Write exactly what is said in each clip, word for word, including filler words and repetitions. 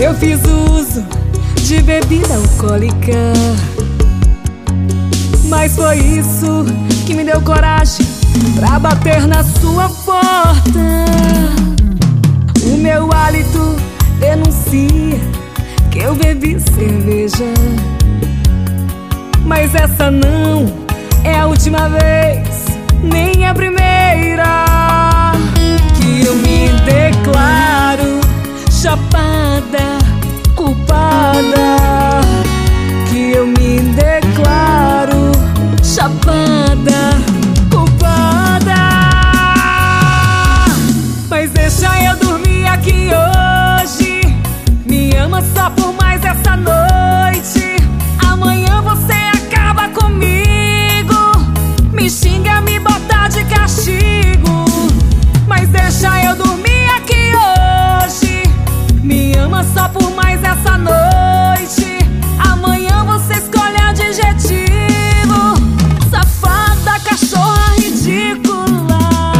eu fiz uso de bebida alcoólica, mas foi isso que me deu coragem pra bater na sua porta. O meu hálito denuncia que eu bebi cerveja, mas essa não é a última vez, nem a primeira, que eu me declaro chapada, culpada, que eu me declaro chapada, culpada. Mas deixa eu dormir aqui hoje, me ama só por mais essa noite. Amanhã você acaba comigo, me xinga, me bota de castigo. Mas deixa eu dormir aqui hoje, me ama só por mais essa noite. Amanhã você escolhe adjetivo, safada, cachorra ridícula.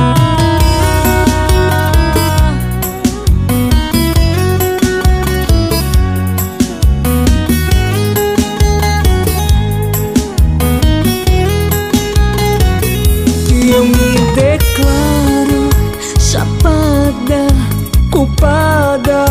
Que eu me declaro chapada, culpada,